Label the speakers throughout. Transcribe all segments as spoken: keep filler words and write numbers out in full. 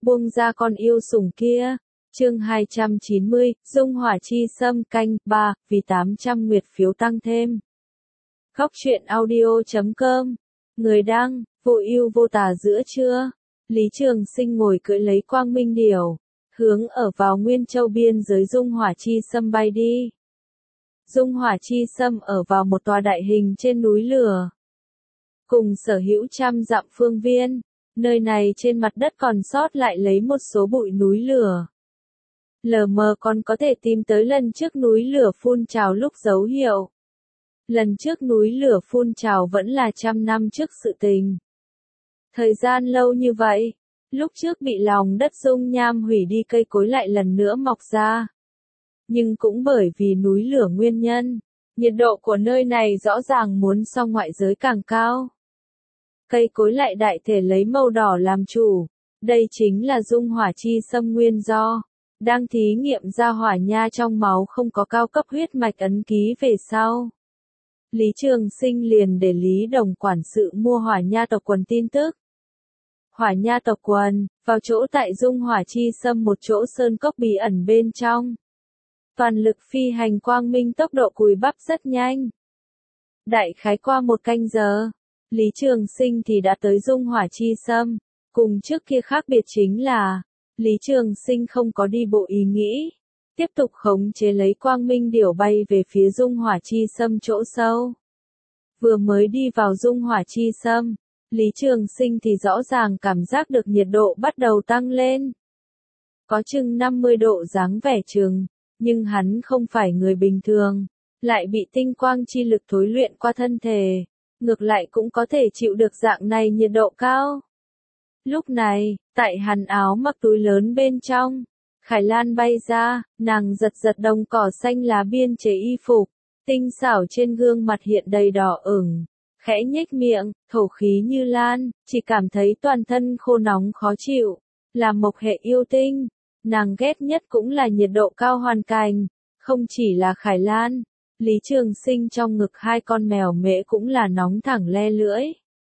Speaker 1: buông ra con yêu sủng kia. Chương hai trăm chín mươi, Dung Hỏa Chi Sâm canh ba, vì tám trăm nguyệt phiếu tăng thêm. Góc truyện audio chấm com. Người đăng, vô ưu vô tà giữa trưa. Lý Trường Sinh ngồi cưỡi lấy Quang Minh Điểu, hướng ở vào Nguyên Châu biên giới Dung Hỏa Chi Sâm bay đi. Dung Hỏa Chi Sâm ở vào một tòa đại hình trên núi lửa, cùng sở hữu trăm dặm phương viên. Nơi này trên mặt đất còn sót lại lấy một số bụi núi lửa. Lờ mờ còn có thể tìm tới lần trước núi lửa phun trào lúc dấu hiệu. Lần trước núi lửa phun trào vẫn là trăm năm trước sự tình. Thời gian lâu như vậy, lúc trước bị lòng đất dung nham hủy đi cây cối lại lần nữa mọc ra. Nhưng cũng bởi vì núi lửa nguyên nhân, nhiệt độ của nơi này rõ ràng muốn so ngoại giới càng cao. Cây cối lại đại thể lấy màu đỏ làm chủ, đây chính là Dung Hỏa Chi Sâm nguyên do. Đang thí nghiệm ra hỏa nha trong máu không có cao cấp huyết mạch ấn ký về sau. Lý Trường Sinh liền để Lý Đồng quản sự mua hỏa nha tộc quần tin tức. Hỏa nha tộc quần, vào chỗ tại Dung Hỏa Chi Sâm một chỗ sơn cốc bí ẩn bên trong. Toàn lực phi hành quang minh tốc độ cùi bắp rất nhanh. Đại khái qua một canh giờ, Lý Trường Sinh thì đã tới Dung Hỏa Chi Sâm. Cùng trước kia khác biệt chính là, Lý Trường Sinh không có đi bộ ý nghĩ, tiếp tục khống chế lấy Quang Minh Điểu bay về phía Dung Hỏa Chi Sâm chỗ sâu. Vừa mới đi vào Dung Hỏa Chi Sâm, Lý Trường Sinh thì rõ ràng cảm giác được nhiệt độ bắt đầu tăng lên. Có chừng năm mươi độ dáng vẻ chừng, nhưng hắn không phải người bình thường, lại bị tinh quang chi lực thối luyện qua thân thể, ngược lại cũng có thể chịu được dạng này nhiệt độ cao. Lúc này, tại hắn áo mặc túi lớn bên trong, Khải Lan bay ra, nàng giật giật đồng cỏ xanh lá biên chế y phục, tinh xảo trên gương mặt hiện đầy đỏ ửng, khẽ nhếch miệng, thổ khí như lan, chỉ cảm thấy toàn thân khô nóng khó chịu, là mộc hệ yêu tinh, nàng ghét nhất cũng là nhiệt độ cao hoàn cảnh, không chỉ là Khải Lan, Lý Trường Sinh trong ngực hai con mèo mễ cũng là nóng thẳng le lưỡi.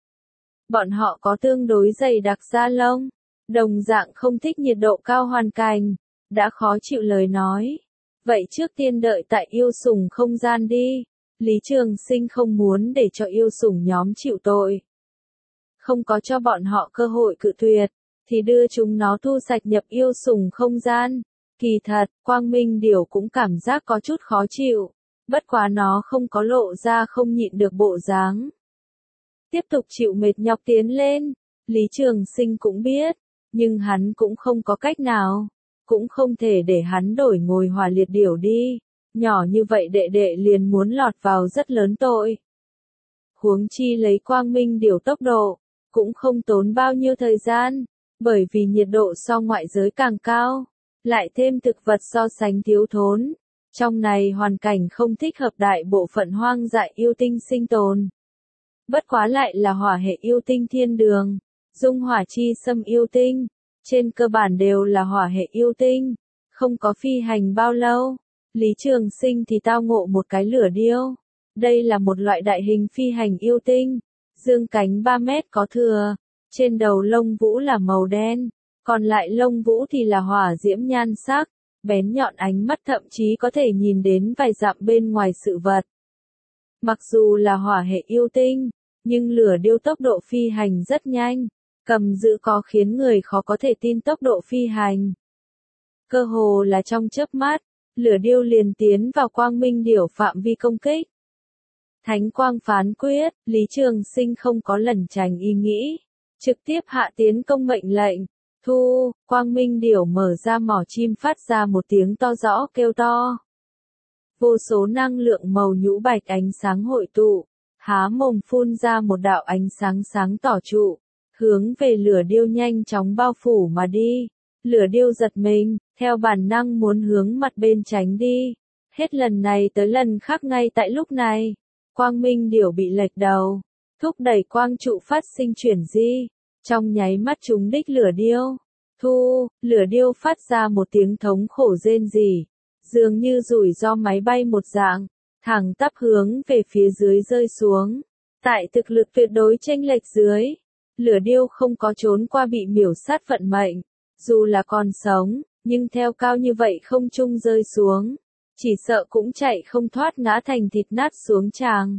Speaker 1: Bọn họ có tương đối dày đặc da lông, đồng dạng không thích nhiệt độ cao hoàn cảnh, đã khó chịu lời nói. Vậy trước tiên đợi tại yêu sủng không gian đi, Lý Trường Sinh không muốn để cho yêu sủng nhóm chịu tội. Không có cho bọn họ cơ hội cự tuyệt, thì đưa chúng nó thu sạch nhập yêu sủng không gian. Kỳ thật, Quang Minh Điểu cũng cảm giác có chút khó chịu, bất quá nó không có lộ ra không nhịn được bộ dáng. Tiếp tục chịu mệt nhọc tiến lên, Lý Trường Sinh cũng biết, nhưng hắn cũng không có cách nào, cũng không thể để hắn đổi ngồi hỏa liệt điểu đi, nhỏ như vậy đệ đệ liền muốn lọt vào rất lớn tội. Huống chi lấy Quang Minh Điểu tốc độ, cũng không tốn bao nhiêu thời gian, bởi vì nhiệt độ so ngoại giới càng cao, lại thêm thực vật so sánh thiếu thốn, trong này hoàn cảnh không thích hợp đại bộ phận hoang dại yêu tinh sinh tồn. Bất quá lại là hỏa hệ yêu tinh thiên đường, Dung Hỏa Chi Sâm yêu tinh, trên cơ bản đều là hỏa hệ yêu tinh, không có phi hành bao lâu, Lý Trường Sinh thì tao ngộ một cái lửa điêu. Đây là một loại đại hình phi hành yêu tinh, dương cánh ba mét có thừa, trên đầu lông vũ là màu đen, còn lại lông vũ thì là hỏa diễm nhan sắc, bén nhọn ánh mắt thậm chí có thể nhìn đến vài dặm bên ngoài sự vật. Mặc dù là hỏa hệ yêu tinh, nhưng lửa điêu tốc độ phi hành rất nhanh, cầm giữ có khiến người khó có thể tin tốc độ phi hành. Cơ hồ là trong chớp mắt, lửa điêu liền tiến vào Quang Minh Điểu phạm vi công kích. Thánh quang phán quyết, Lý Trường Sinh không có lẩn tránh ý nghĩ, trực tiếp hạ tiến công mệnh lệnh, thu, Quang Minh Điểu mở ra mỏ chim phát ra một tiếng to rõ kêu to. Vô số năng lượng màu nhũ bạch ánh sáng hội tụ, há mồm phun ra một đạo ánh sáng sáng tỏ trụ, hướng về lửa điêu nhanh chóng bao phủ mà đi. Lửa điêu giật mình, theo bản năng muốn hướng mặt bên tránh đi. Hết lần này tới lần khác ngay tại lúc này, Quang Minh Điểu bị lệch đầu, thúc đẩy quang trụ phát sinh chuyển di, trong nháy mắt trúng đích lửa điêu. Thu, lửa điêu phát ra một tiếng thống khổ rên rỉ, dường như rủi ro máy bay một dạng, thẳng tắp hướng về phía dưới rơi xuống. Tại thực lực tuyệt đối chênh lệch dưới, lửa điêu không có trốn qua bị miểu sát vận mệnh, dù là còn sống, nhưng theo cao như vậy không trung rơi xuống, chỉ sợ cũng chạy không thoát ngã thành thịt nát xuống tràng.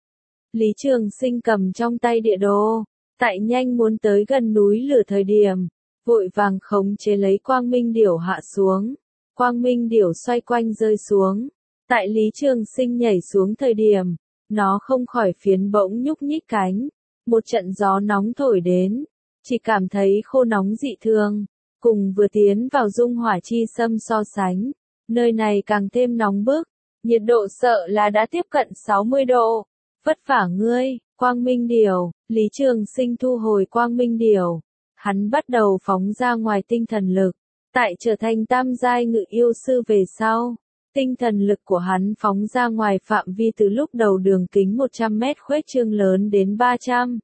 Speaker 1: Lý Trường Sinh cầm trong tay địa đồ, tại nhanh muốn tới gần núi lửa thời điểm, vội vàng khống chế lấy Quang Minh Điểu hạ xuống. Quang Minh Điểu xoay quanh rơi xuống. Tại Lý Trường Sinh nhảy xuống thời điểm, nó không khỏi phiến bỗng nhúc nhích cánh. Một trận gió nóng thổi đến, chỉ cảm thấy khô nóng dị thường, cùng vừa tiến vào dung hỏa chi xâm so sánh, nơi này càng thêm nóng bức, nhiệt độ sợ là đã tiếp cận sáu mươi độ. Vất vả ngươi, Quang Minh Điểu. Lý Trường Sinh thu hồi Quang Minh Điểu, hắn bắt đầu phóng ra ngoài tinh thần lực. Tại trở thành tam giai ngự yêu sư về sau, tinh thần lực của hắn phóng ra ngoài phạm vi từ lúc đầu đường kính một trăm mét khuếch trương lớn đến ba trăm.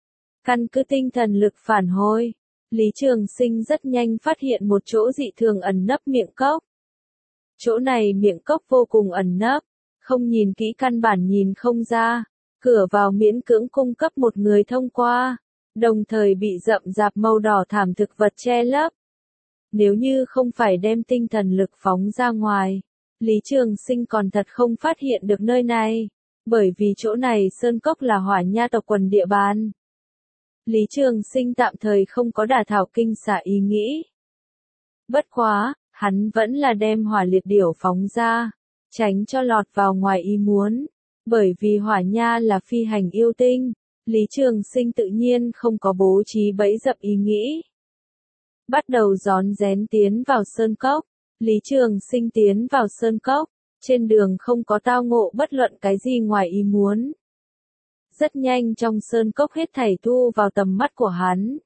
Speaker 1: Căn cứ tinh thần lực phản hồi, Lý Trường Sinh rất nhanh phát hiện một chỗ dị thường ẩn nấp miệng cốc. Chỗ này miệng cốc vô cùng ẩn nấp, không nhìn kỹ căn bản nhìn không ra, cửa vào miễn cưỡng cung cấp một người thông qua, đồng thời bị rậm rạp màu đỏ thảm thực vật che lấp. Nếu như không phải đem tinh thần lực phóng ra ngoài, Lý Trường Sinh còn thật không phát hiện được nơi này, bởi vì chỗ này sơn cốc là Hỏa Nha tộc quần địa bàn. Lý Trường Sinh tạm thời không có đả thảo kinh xả ý nghĩ. Bất quá, hắn vẫn là đem Hỏa Liệt Điểu phóng ra, tránh cho lọt vào ngoài ý muốn, bởi vì Hỏa Nha là phi hành yêu tinh, Lý Trường Sinh tự nhiên không có bố trí bẫy dập ý nghĩ. Bắt đầu rón rén tiến vào sơn cốc, Lý Trường Sinh tiến vào sơn cốc, trên đường không có tao ngộ bất luận cái gì ngoài ý muốn. Rất nhanh trong sơn cốc hết thảy thu vào tầm mắt của hắn.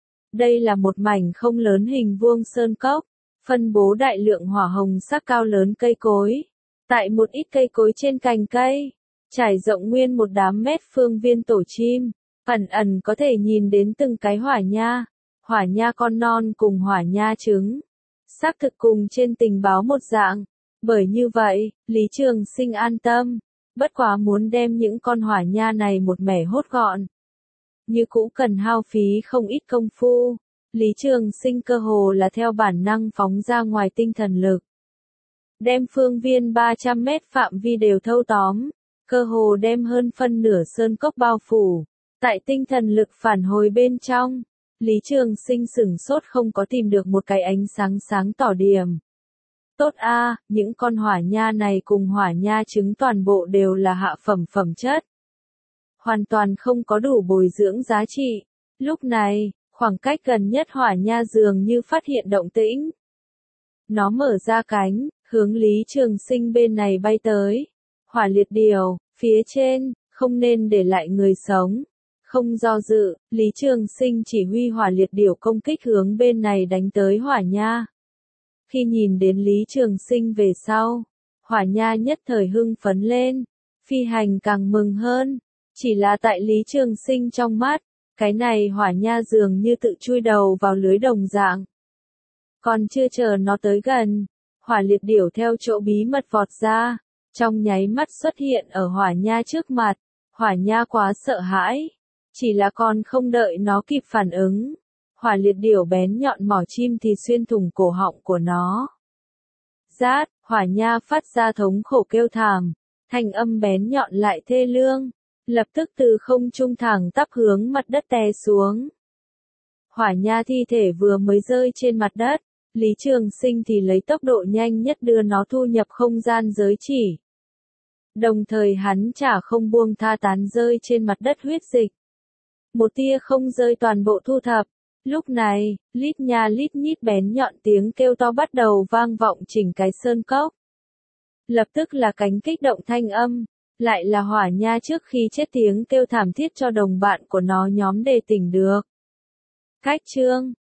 Speaker 1: Đây là một mảnh không lớn hình vuông sơn cốc, phân bố đại lượng hỏa hồng sắc cao lớn cây cối. Tại một ít cây cối trên cành cây, trải rộng nguyên một đám mét phương viên tổ chim, ẩn ẩn có thể nhìn đến từng cái hỏa nha, hỏa nha con non cùng hỏa nha trứng. Xác thực cùng trên tình báo một dạng, bởi như vậy, Lý Trường Sinh an tâm, bất quá muốn đem những con hỏa nha này một mẻ hốt gọn. Như cũ cần hao phí không ít công phu, Lý Trường Sinh cơ hồ là theo bản năng phóng ra ngoài tinh thần lực. Đem phương viên ba trăm mét phạm vi đều thâu tóm, cơ hồ đem hơn phân nửa sơn cốc bao phủ. Tại tinh thần lực phản hồi bên trong, Lý Trường Sinh sửng sốt không có tìm được một cái ánh sáng sáng tỏ điểm. Tốt a, những con hỏa nha này cùng hỏa nha trứng toàn bộ đều là hạ phẩm phẩm chất. Hoàn toàn không có đủ bồi dưỡng giá trị. Lúc này, khoảng cách gần nhất hỏa nha dường như phát hiện động tĩnh. Nó mở ra cánh, hướng Lý Trường Sinh bên này bay tới. Hỏa Liệt Điểu, phía trên, không nên để lại người sống. Không do dự, Lý Trường Sinh chỉ huy Hỏa Liệt Điểu công kích hướng bên này đánh tới hỏa nha. Khi nhìn đến Lý Trường Sinh về sau, hỏa nha nhất thời hưng phấn lên, phi hành càng mừng hơn. Chỉ là tại Lý Trường Sinh trong mắt, cái này hỏa nha dường như tự chui đầu vào lưới đồng dạng. Còn chưa chờ nó tới gần, Hỏa Liệt Điểu theo chỗ bí mật vọt ra, trong nháy mắt xuất hiện ở hỏa nha trước mặt. Hỏa nha quá sợ hãi, chỉ là còn không đợi nó kịp phản ứng, Hỏa Liệt Điểu bén nhọn mỏ chim thì xuyên thủng cổ họng của nó. Rát, hỏa nha phát ra thống khổ kêu thảm, thanh âm bén nhọn lại thê lương, lập tức từ không trung thẳng tắp hướng mặt đất té xuống. Hỏa nha thi thể vừa mới rơi trên mặt đất, Lý Trường Sinh thì lấy tốc độ nhanh nhất đưa nó thu nhập không gian giới chỉ. Đồng thời hắn chả không buông tha tán rơi trên mặt đất huyết dịch. Một tia không rơi toàn bộ thu thập. Lúc này, lít nha lít nhít bén nhọn tiếng kêu to bắt đầu vang vọng chỉnh cái sơn cốc. Lập tức là cánh kích động thanh âm, lại là hỏa nha trước khi chết tiếng kêu thảm thiết cho đồng bạn của nó nhóm đề tỉnh được. Cách chương